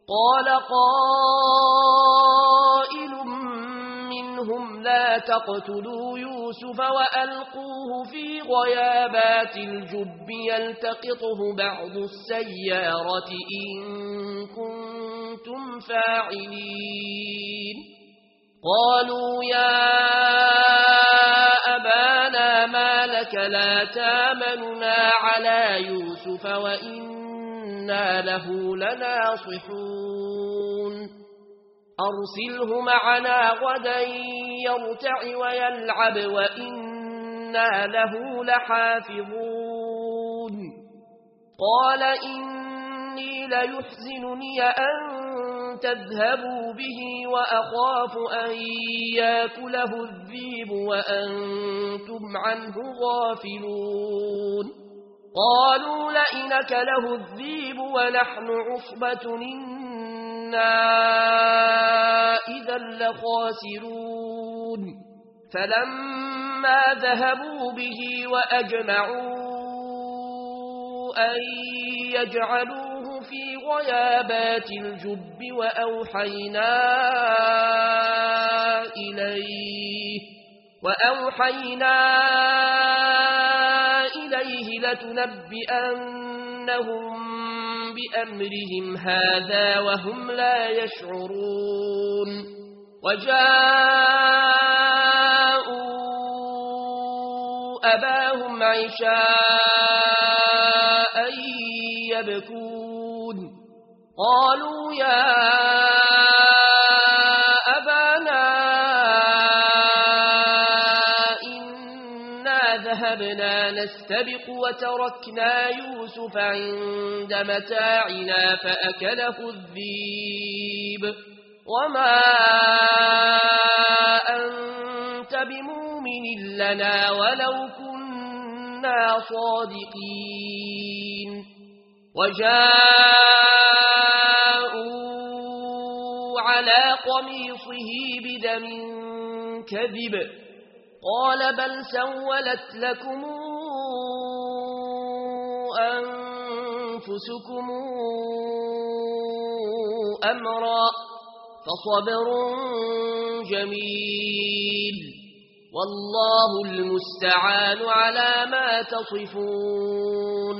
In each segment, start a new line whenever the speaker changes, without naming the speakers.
قال قائل منهم لا تقتلوا يوسف وألقوه في غيابات الجب يلتقطه بعض السيارة إن كنتم فاعلين قالوا يا أبانا ما لك لا تامننا على يوسف وإنا له لناصحون أرسله معنا غدا يرتع ويلعب وإنا له لحافظون قال إني ليحزنني أن تذهبوا به وأخاف أن يأكله الذئب وأنتم عنه غافلون قالوا لئن أكله الذئب ونحن عصبة إنا إذا لخاسرون فلما ذهبوا به وأجمعوا أن يجعلوه في غيابات الجب وأوحينا إليه لتنبئنهم بأمرهم هذا وهم لا يشعرون وجاءوا أباهم عشاء يبكون قالوا يا أبانا إنا ذهبنا نستبق وتركنا يوسف عند متاعنا فأكله الذئب وما أنت بمؤمن لنا ولو كنا صادقين وجاءوا على قميصه بدم كذب قال بل سولت لكم أنفسكم أمرا فصبر جميل والله المستعان على ما تصفون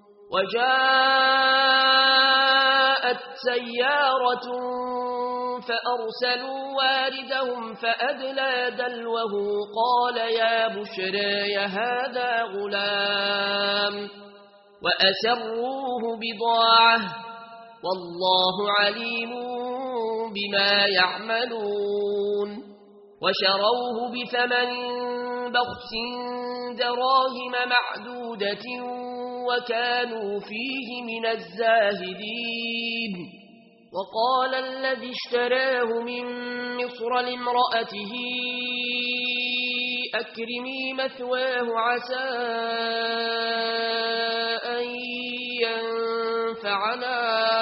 وجاءت سيارة فأرسلوا واردهم فأدلى دلوه قال يا بشرى هذا غلام وأسروه بضاعة والله عليم بما يعملون وشروه بثمن بخس دراهم معدودة وكانوا فيه من الزاهدين وقال الذي اشتراه من مصر لامرأته أكرمي مثواه عسى أن ينفعنا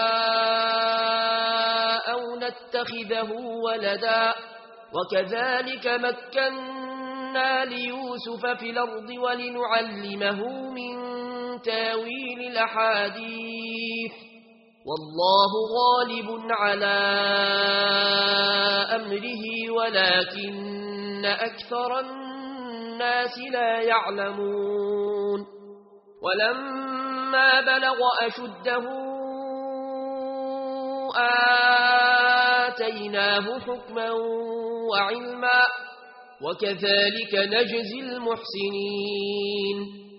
أو نتخذه ولدا وكذلك مكنا ليوسف في الأرض ولنعلمه من تاويل الأحاديث والله غالب على أمره ولكن أكثر الناس لا يعلمون ولما بلغ أشده آتيناه حكما وعلما وكذلك نجزي المحسنين